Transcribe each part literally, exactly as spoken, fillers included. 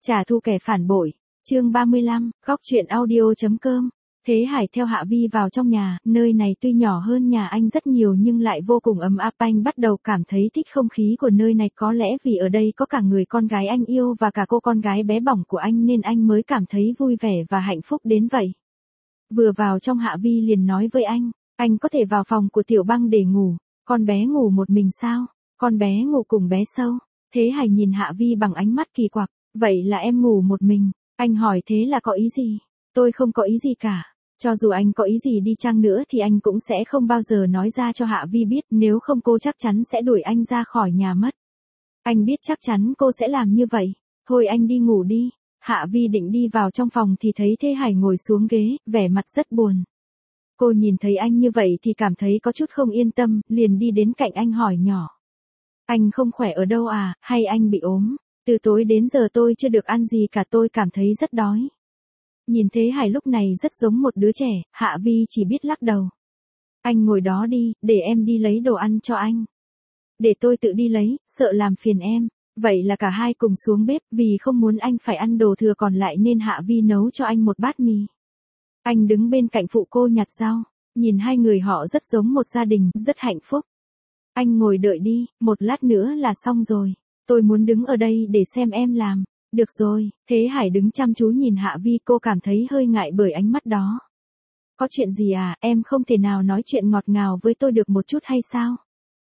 Trả thù kẻ phản bội. Chương ba mươi lăm, góc truyện audio.com. Thế Hải theo Hạ Vi vào trong nhà, nơi này tuy nhỏ hơn nhà anh rất nhiều nhưng lại vô cùng ấm áp. Anh bắt đầu cảm thấy thích không khí của nơi này, có lẽ vì ở đây có cả người con gái anh yêu và cả cô con gái bé bỏng của anh nên anh mới cảm thấy vui vẻ và hạnh phúc đến vậy. Vừa vào trong Hạ Vi liền nói với anh, anh có thể vào phòng của Tiểu Băng để ngủ, con bé ngủ một mình sao? Con bé ngủ cùng bé Sâu. Thế Hải nhìn Hạ Vi bằng ánh mắt kỳ quặc, vậy là em ngủ một mình? Anh hỏi thế là có ý gì? Tôi không có ý gì cả. Cho dù anh có ý gì đi chăng nữa thì anh cũng sẽ không bao giờ nói ra cho Hạ Vi biết, nếu không cô chắc chắn sẽ đuổi anh ra khỏi nhà mất. Anh biết chắc chắn cô sẽ làm như vậy. Thôi anh đi ngủ đi. Hạ Vi định đi vào trong phòng thì thấy Thế Hải ngồi xuống ghế, vẻ mặt rất buồn. Cô nhìn thấy anh như vậy thì cảm thấy có chút không yên tâm, liền đi đến cạnh anh hỏi nhỏ. Anh không khỏe ở đâu à, hay anh bị ốm? Từ tối đến giờ tôi chưa được ăn gì cả, tôi cảm thấy rất đói. Nhìn Thế Hải lúc này rất giống một đứa trẻ, Hạ Vi chỉ biết lắc đầu. Anh ngồi đó đi, để em đi lấy đồ ăn cho anh. Để tôi tự đi lấy, sợ làm phiền em. Vậy là cả hai cùng xuống bếp, vì không muốn anh phải ăn đồ thừa còn lại nên Hạ Vi nấu cho anh một bát mì. Anh đứng bên cạnh phụ cô nhặt rau, nhìn hai người họ rất giống một gia đình, rất hạnh phúc. Anh ngồi đợi đi, một lát nữa là xong rồi. Tôi muốn đứng ở đây để xem em làm. Được rồi. Thế Hải đứng chăm chú nhìn Hạ Vi, cô cảm thấy hơi ngại bởi ánh mắt đó. Có chuyện gì à, em không thể nào nói chuyện ngọt ngào với tôi được một chút hay sao?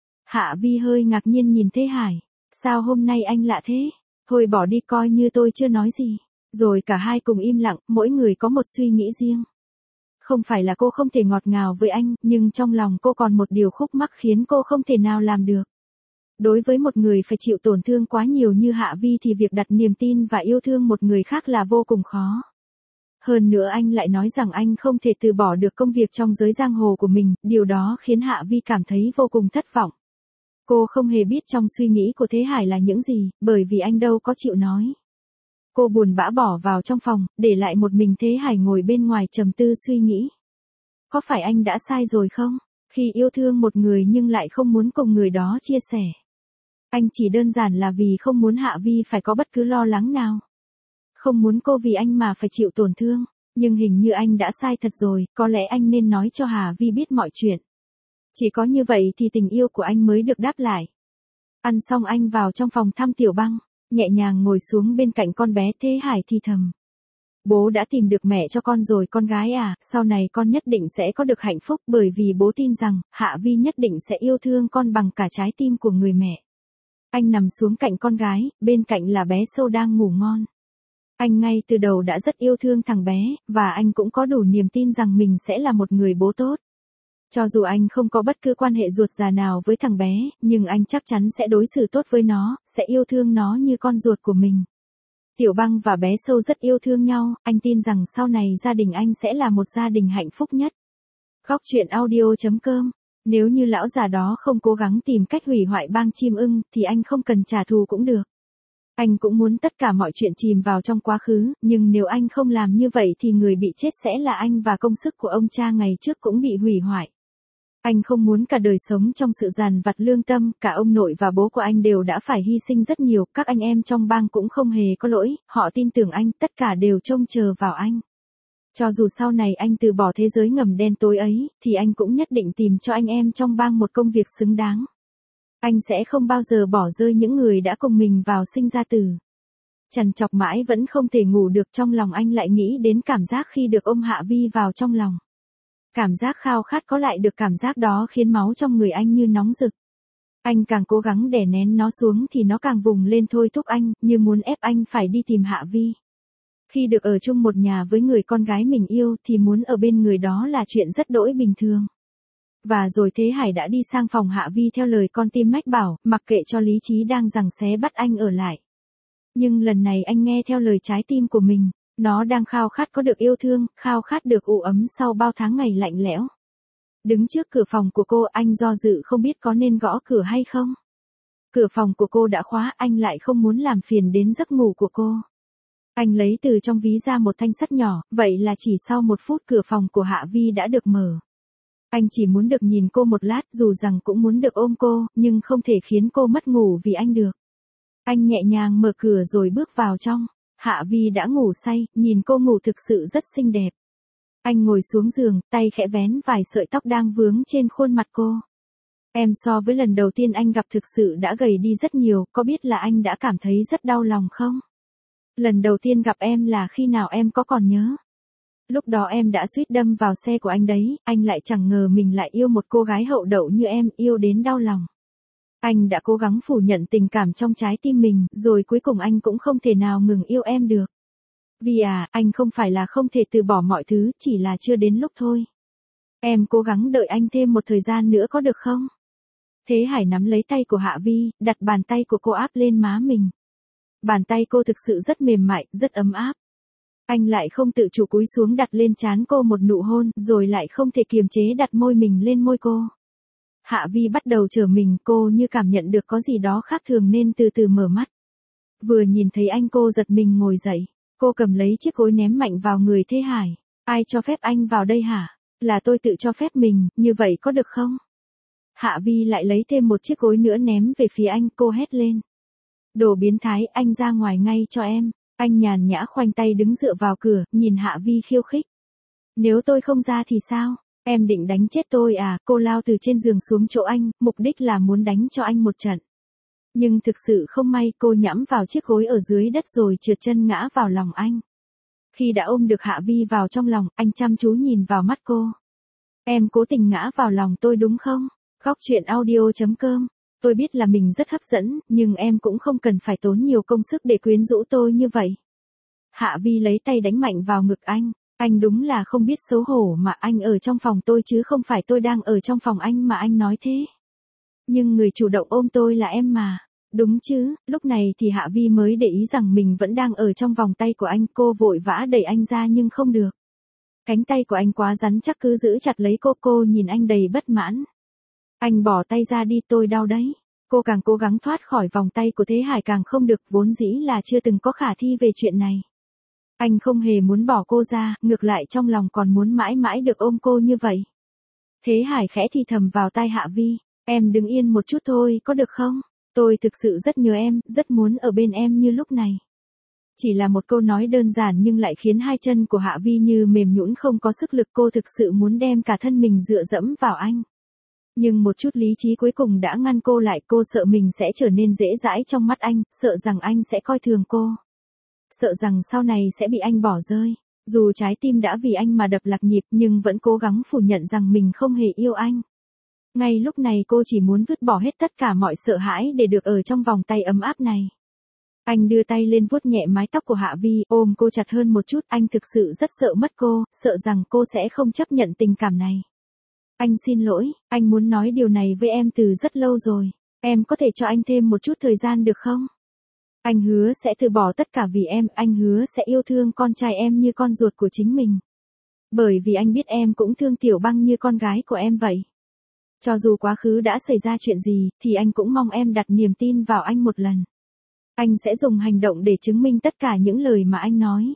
Hạ Vi hơi ngạc nhiên nhìn Thế Hải. Sao hôm nay anh lạ thế? Thôi bỏ đi, coi như tôi chưa nói gì. Rồi cả hai cùng im lặng, mỗi người có một suy nghĩ riêng. Không phải là cô không thể ngọt ngào với anh, nhưng trong lòng cô còn một điều khúc mắc khiến cô không thể nào làm được. Đối với một người phải chịu tổn thương quá nhiều như Hạ Vi thì việc đặt niềm tin và yêu thương một người khác là vô cùng khó. Hơn nữa anh lại nói rằng anh không thể từ bỏ được công việc trong giới giang hồ của mình, điều đó khiến Hạ Vi cảm thấy vô cùng thất vọng. Cô không hề biết trong suy nghĩ của Thế Hải là những gì, bởi vì anh đâu có chịu nói. Cô buồn bã bỏ vào trong phòng, để lại một mình Thế Hải ngồi bên ngoài trầm tư suy nghĩ. Có phải anh đã sai rồi không? Khi yêu thương một người nhưng lại không muốn cùng người đó chia sẻ. Anh chỉ đơn giản là vì không muốn Hạ Vi phải có bất cứ lo lắng nào. Không muốn cô vì anh mà phải chịu tổn thương. Nhưng hình như anh đã sai thật rồi, có lẽ anh nên nói cho Hạ Vi biết mọi chuyện. Chỉ có như vậy thì tình yêu của anh mới được đáp lại. Ăn xong anh vào trong phòng thăm Tiểu Băng, nhẹ nhàng ngồi xuống bên cạnh con bé. Thế Hải thì thầm. Bố đã tìm được mẹ cho con rồi con gái à, sau này con nhất định sẽ có được hạnh phúc bởi vì bố tin rằng Hạ Vi nhất định sẽ yêu thương con bằng cả trái tim của người mẹ. Anh nằm xuống cạnh con gái, bên cạnh là bé Sâu đang ngủ ngon. Anh ngay từ đầu đã rất yêu thương thằng bé, và anh cũng có đủ niềm tin rằng mình sẽ là một người bố tốt. Cho dù anh không có bất cứ quan hệ ruột già nào với thằng bé, nhưng anh chắc chắn sẽ đối xử tốt với nó, sẽ yêu thương nó như con ruột của mình. Tiểu Băng và bé Sâu rất yêu thương nhau, anh tin rằng sau này gia đình anh sẽ là một gia đình hạnh phúc nhất. Góc truyện audio.com. Nếu như lão già đó không cố gắng tìm cách hủy hoại bang chim ưng, thì anh không cần trả thù cũng được. Anh cũng muốn tất cả mọi chuyện chìm vào trong quá khứ, nhưng nếu anh không làm như vậy thì người bị chết sẽ là anh và công sức của ông cha ngày trước cũng bị hủy hoại. Anh không muốn cả đời sống trong sự dằn vặt lương tâm, cả ông nội và bố của anh đều đã phải hy sinh rất nhiều, các anh em trong bang cũng không hề có lỗi, họ tin tưởng anh, tất cả đều trông chờ vào anh. Cho dù sau này anh từ bỏ thế giới ngầm đen tối ấy, thì anh cũng nhất định tìm cho anh em trong bang một công việc xứng đáng. Anh sẽ không bao giờ bỏ rơi những người đã cùng mình vào sinh ra tử. Trằn trọc mãi vẫn không thể ngủ được, trong lòng anh lại nghĩ đến cảm giác khi được ôm Hạ Vi vào trong lòng. Cảm giác khao khát có lại được cảm giác đó khiến máu trong người anh như nóng rực. Anh càng cố gắng đè nén nó xuống thì nó càng vùng lên thôi thúc anh, như muốn ép anh phải đi tìm Hạ Vi. Khi được ở chung một nhà với người con gái mình yêu thì muốn ở bên người đó là chuyện rất đỗi bình thường. Và rồi Thế Hải đã đi sang phòng Hạ Vi theo lời con tim mách bảo, mặc kệ cho lý trí đang giằng xé bắt anh ở lại. Nhưng lần này anh nghe theo lời trái tim của mình, nó đang khao khát có được yêu thương, khao khát được ủ ấm sau bao tháng ngày lạnh lẽo. Đứng trước cửa phòng của cô, anh do dự không biết có nên gõ cửa hay không. Cửa phòng của cô đã khóa, anh lại không muốn làm phiền đến giấc ngủ của cô. Anh lấy từ trong ví ra một thanh sắt nhỏ, vậy là chỉ sau một phút cửa phòng của Hạ Vi đã được mở. Anh chỉ muốn được nhìn cô một lát, dù rằng cũng muốn được ôm cô, nhưng không thể khiến cô mất ngủ vì anh được. Anh nhẹ nhàng mở cửa rồi bước vào trong. Hạ Vi đã ngủ say, nhìn cô ngủ thực sự rất xinh đẹp. Anh ngồi xuống giường, tay khẽ vén vài sợi tóc đang vướng trên khuôn mặt cô. Em so với lần đầu tiên anh gặp thực sự đã gầy đi rất nhiều, có biết là anh đã cảm thấy rất đau lòng không? Lần đầu tiên gặp em là khi nào em có còn nhớ? Lúc đó em đã suýt đâm vào xe của anh đấy, anh lại chẳng ngờ mình lại yêu một cô gái hậu đậu như em, yêu đến đau lòng. Anh đã cố gắng phủ nhận tình cảm trong trái tim mình, rồi cuối cùng anh cũng không thể nào ngừng yêu em được. Vì à, anh không phải là không thể từ bỏ mọi thứ, chỉ là chưa đến lúc thôi. Em cố gắng đợi anh thêm một thời gian nữa có được không? Thế Hải nắm lấy tay của Hạ Vi, đặt bàn tay của cô áp lên má mình. Bàn tay cô thực sự rất mềm mại, rất ấm áp. Anh lại không tự chủ cúi xuống đặt lên trán cô một nụ hôn, rồi lại không thể kiềm chế đặt môi mình lên môi cô. Hạ Vi bắt đầu trở mình, cô như cảm nhận được có gì đó khác thường nên từ từ mở mắt. Vừa nhìn thấy anh cô giật mình ngồi dậy, cô cầm lấy chiếc gối ném mạnh vào người Thế Hải. Ai cho phép anh vào đây hả? Là tôi tự cho phép mình, như vậy có được không? Hạ Vi lại lấy thêm một chiếc gối nữa ném về phía anh, cô hét lên. Đồ biến thái, anh ra ngoài ngay cho em. Anh nhàn nhã khoanh tay đứng dựa vào cửa, nhìn Hạ Vi khiêu khích. Nếu tôi không ra thì sao? Em định đánh chết tôi à? Cô lao từ trên giường xuống chỗ anh, mục đích là muốn đánh cho anh một trận. Nhưng thực sự không may, cô nhẫm vào chiếc gối ở dưới đất rồi trượt chân ngã vào lòng anh. Khi đã ôm được Hạ Vi vào trong lòng, anh chăm chú nhìn vào mắt cô. Em cố tình ngã vào lòng tôi đúng không? Góc truyện audio chấm com. Tôi biết là mình rất hấp dẫn, nhưng em cũng không cần phải tốn nhiều công sức để quyến rũ tôi như vậy. Hạ Vi lấy tay đánh mạnh vào ngực anh. Anh đúng là không biết xấu hổ mà, anh ở trong phòng tôi chứ không phải tôi đang ở trong phòng anh mà anh nói thế. Nhưng người chủ động ôm tôi là em mà. Đúng chứ? Lúc này thì Hạ Vi mới để ý rằng mình vẫn đang ở trong vòng tay của anh, cô vội vã đẩy anh ra nhưng không được. Cánh tay của anh quá rắn chắc cứ giữ chặt lấy cô, cô nhìn anh đầy bất mãn. Anh bỏ tay ra đi, tôi đau đấy. Cô càng cố gắng thoát khỏi vòng tay của Thế Hải càng không được, vốn dĩ là chưa từng có khả thi về chuyện này. Anh không hề muốn bỏ cô ra, ngược lại trong lòng còn muốn mãi mãi được ôm cô như vậy. Thế Hải khẽ thì thầm vào tai Hạ Vi, em đứng yên một chút thôi, có được không? Tôi thực sự rất nhớ em, rất muốn ở bên em như lúc này. Chỉ là một câu nói đơn giản nhưng lại khiến hai chân của Hạ Vi như mềm nhũn không có sức lực, cô thực sự muốn đem cả thân mình dựa dẫm vào anh. Nhưng một chút lý trí cuối cùng đã ngăn cô lại, cô sợ mình sẽ trở nên dễ dãi trong mắt anh, sợ rằng anh sẽ coi thường cô. Sợ rằng sau này sẽ bị anh bỏ rơi. Dù trái tim đã vì anh mà đập lạc nhịp nhưng vẫn cố gắng phủ nhận rằng mình không hề yêu anh. Ngay lúc này cô chỉ muốn vứt bỏ hết tất cả mọi sợ hãi để được ở trong vòng tay ấm áp này. Anh đưa tay lên vuốt nhẹ mái tóc của Hạ Vi, ôm cô chặt hơn một chút, anh thực sự rất sợ mất cô, sợ rằng cô sẽ không chấp nhận tình cảm này. Anh xin lỗi, anh muốn nói điều này với em từ rất lâu rồi. Em có thể cho anh thêm một chút thời gian được không? Anh hứa sẽ từ bỏ tất cả vì em, anh hứa sẽ yêu thương con trai em như con ruột của chính mình. Bởi vì anh biết em cũng thương Tiểu Băng như con gái của em vậy. Cho dù quá khứ đã xảy ra chuyện gì, thì anh cũng mong em đặt niềm tin vào anh một lần. Anh sẽ dùng hành động để chứng minh tất cả những lời mà anh nói.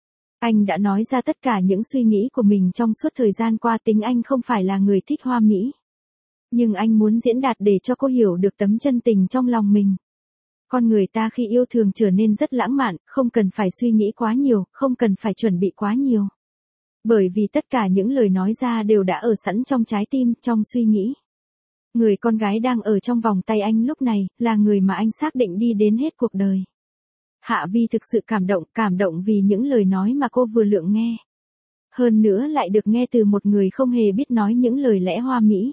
Anh đã nói ra tất cả những suy nghĩ của mình trong suốt thời gian qua, tính anh không phải là người thích hoa mỹ. Nhưng anh muốn diễn đạt để cho cô hiểu được tấm chân tình trong lòng mình. Con người ta khi yêu thường trở nên rất lãng mạn, không cần phải suy nghĩ quá nhiều, không cần phải chuẩn bị quá nhiều. Bởi vì tất cả những lời nói ra đều đã ở sẵn trong trái tim, trong suy nghĩ. Người con gái đang ở trong vòng tay anh lúc này, là người mà anh xác định đi đến hết cuộc đời. Hạ Vi thực sự cảm động, cảm động vì những lời nói mà cô vừa lượm nghe. Hơn nữa lại được nghe từ một người không hề biết nói những lời lẽ hoa mỹ.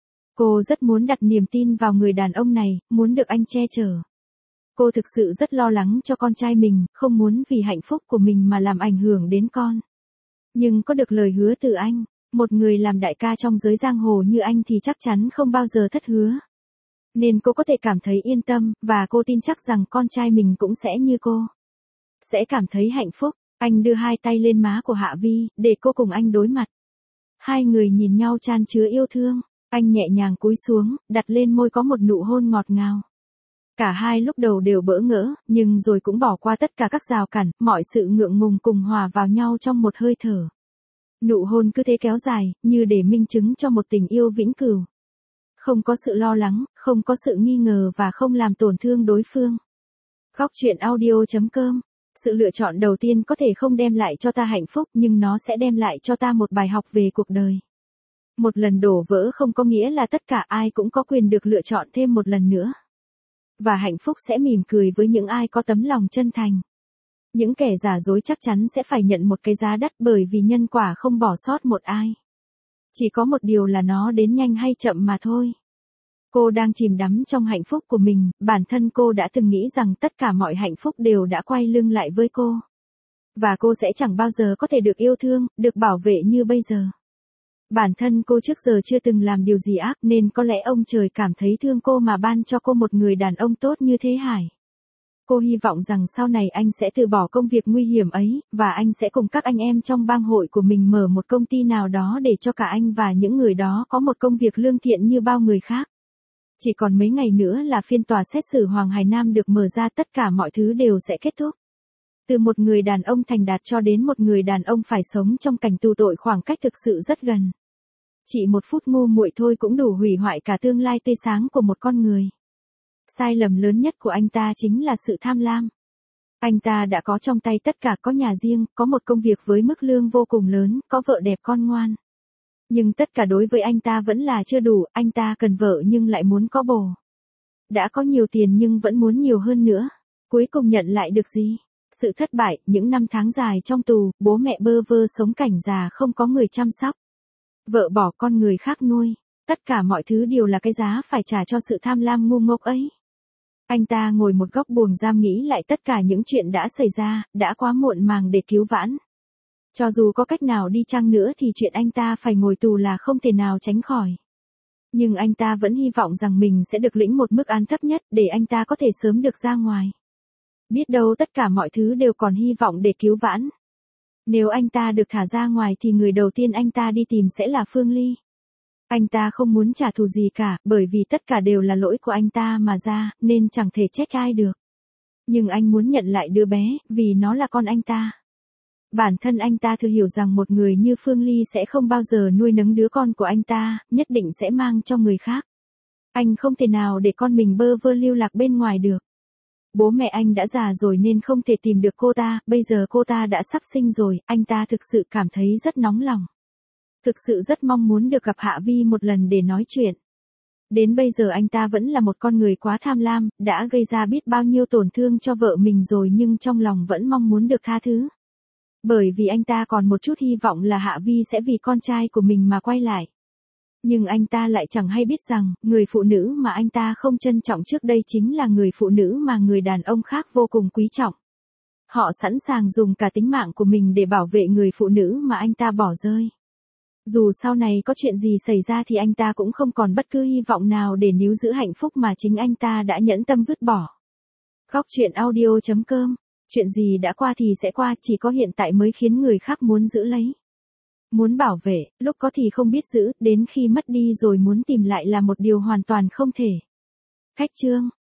Cô rất muốn đặt niềm tin vào người đàn ông này, muốn được anh che chở. Cô thực sự rất lo lắng cho con trai mình, không muốn vì hạnh phúc của mình mà làm ảnh hưởng đến con. Nhưng có được lời hứa từ anh, một người làm đại ca trong giới giang hồ như anh thì chắc chắn không bao giờ thất hứa. Nên cô có thể cảm thấy yên tâm, và cô tin chắc rằng con trai mình cũng sẽ như cô. Sẽ cảm thấy hạnh phúc. Anh đưa hai tay lên má của Hạ Vi, để cô cùng anh đối mặt. Hai người nhìn nhau chan chứa yêu thương. Anh nhẹ nhàng cúi xuống, đặt lên môi có một nụ hôn ngọt ngào. Cả hai lúc đầu đều bỡ ngỡ, nhưng rồi cũng bỏ qua tất cả các rào cản, mọi sự ngượng ngùng cùng hòa vào nhau trong một hơi thở. Nụ hôn cứ thế kéo dài, như để minh chứng cho một tình yêu vĩnh cửu. Không có sự lo lắng, không có sự nghi ngờ và không làm tổn thương đối phương. Góc truyện audio chấm com Sự lựa chọn đầu tiên có thể không đem lại cho ta hạnh phúc nhưng nó sẽ đem lại cho ta một bài học về cuộc đời. Một lần đổ vỡ không có nghĩa là tất cả ai cũng có quyền được lựa chọn thêm một lần nữa. Và hạnh phúc sẽ mỉm cười với những ai có tấm lòng chân thành. Những kẻ giả dối chắc chắn sẽ phải nhận một cái giá đắt bởi vì nhân quả không bỏ sót một ai. Chỉ có một điều là nó đến nhanh hay chậm mà thôi. Cô đang chìm đắm trong hạnh phúc của mình, bản thân cô đã từng nghĩ rằng tất cả mọi hạnh phúc đều đã quay lưng lại với cô. Và cô sẽ chẳng bao giờ có thể được yêu thương, được bảo vệ như bây giờ. Bản thân cô trước giờ chưa từng làm điều gì ác nên có lẽ ông trời cảm thấy thương cô mà ban cho cô một người đàn ông tốt như Thế Hải. Cô hy vọng rằng sau này anh sẽ từ bỏ công việc nguy hiểm ấy, và anh sẽ cùng các anh em trong bang hội của mình mở một công ty nào đó để cho cả anh và những người đó có một công việc lương thiện như bao người khác. Chỉ còn mấy ngày nữa là phiên tòa xét xử Hoàng Hải Nam được mở ra, tất cả mọi thứ đều sẽ kết thúc. Từ một người đàn ông thành đạt cho đến một người đàn ông phải sống trong cảnh tù tội khoảng cách thực sự rất gần. Chỉ một phút ngu muội thôi cũng đủ hủy hoại cả tương lai tươi sáng của một con người. Sai lầm lớn nhất của anh ta chính là sự tham lam. Anh ta đã có trong tay tất cả, có nhà riêng, có một công việc với mức lương vô cùng lớn, có vợ đẹp con ngoan. Nhưng tất cả đối với anh ta vẫn là chưa đủ, anh ta cần vợ nhưng lại muốn có bồ. Đã có nhiều tiền nhưng vẫn muốn nhiều hơn nữa. Cuối cùng nhận lại được gì? Sự thất bại, những năm tháng dài trong tù, bố mẹ bơ vơ sống cảnh già không có người chăm sóc. Vợ bỏ con người khác nuôi. Tất cả mọi thứ đều là cái giá phải trả cho sự tham lam ngu ngốc ấy. Anh ta ngồi một góc buồng giam nghĩ lại tất cả những chuyện đã xảy ra, đã quá muộn màng để cứu vãn. Cho dù có cách nào đi chăng nữa thì chuyện anh ta phải ngồi tù là không thể nào tránh khỏi. Nhưng anh ta vẫn hy vọng rằng mình sẽ được lĩnh một mức án thấp nhất để anh ta có thể sớm được ra ngoài. Biết đâu tất cả mọi thứ đều còn hy vọng để cứu vãn. Nếu anh ta được thả ra ngoài thì người đầu tiên anh ta đi tìm sẽ là Phương Ly. Anh ta không muốn trả thù gì cả, bởi vì tất cả đều là lỗi của anh ta mà ra, nên chẳng thể trách ai được. Nhưng anh muốn nhận lại đứa bé, vì nó là con anh ta. Bản thân anh ta thừa hiểu rằng một người như Phương Ly sẽ không bao giờ nuôi nấng đứa con của anh ta, nhất định sẽ mang cho người khác. Anh không thể nào để con mình bơ vơ lưu lạc bên ngoài được. Bố mẹ anh đã già rồi nên không thể tìm được cô ta, bây giờ cô ta đã sắp sinh rồi, anh ta thực sự cảm thấy rất nóng lòng. Thực sự rất mong muốn được gặp Hạ Vi một lần để nói chuyện. Đến bây giờ anh ta vẫn là một con người quá tham lam, đã gây ra biết bao nhiêu tổn thương cho vợ mình rồi nhưng trong lòng vẫn mong muốn được tha thứ. Bởi vì anh ta còn một chút hy vọng là Hạ Vi sẽ vì con trai của mình mà quay lại. Nhưng anh ta lại chẳng hay biết rằng, người phụ nữ mà anh ta không trân trọng trước đây chính là người phụ nữ mà người đàn ông khác vô cùng quý trọng. Họ sẵn sàng dùng cả tính mạng của mình để bảo vệ người phụ nữ mà anh ta bỏ rơi. Dù sau này có chuyện gì xảy ra thì anh ta cũng không còn bất cứ hy vọng nào để níu giữ hạnh phúc mà chính anh ta đã nhẫn tâm vứt bỏ. Góc truyện audio chấm com. Chuyện gì đã qua thì sẽ qua, chỉ có hiện tại mới khiến người khác muốn giữ lấy. Muốn bảo vệ, lúc có thì không biết giữ, đến khi mất đi rồi muốn tìm lại là một điều hoàn toàn không thể. Khách chương.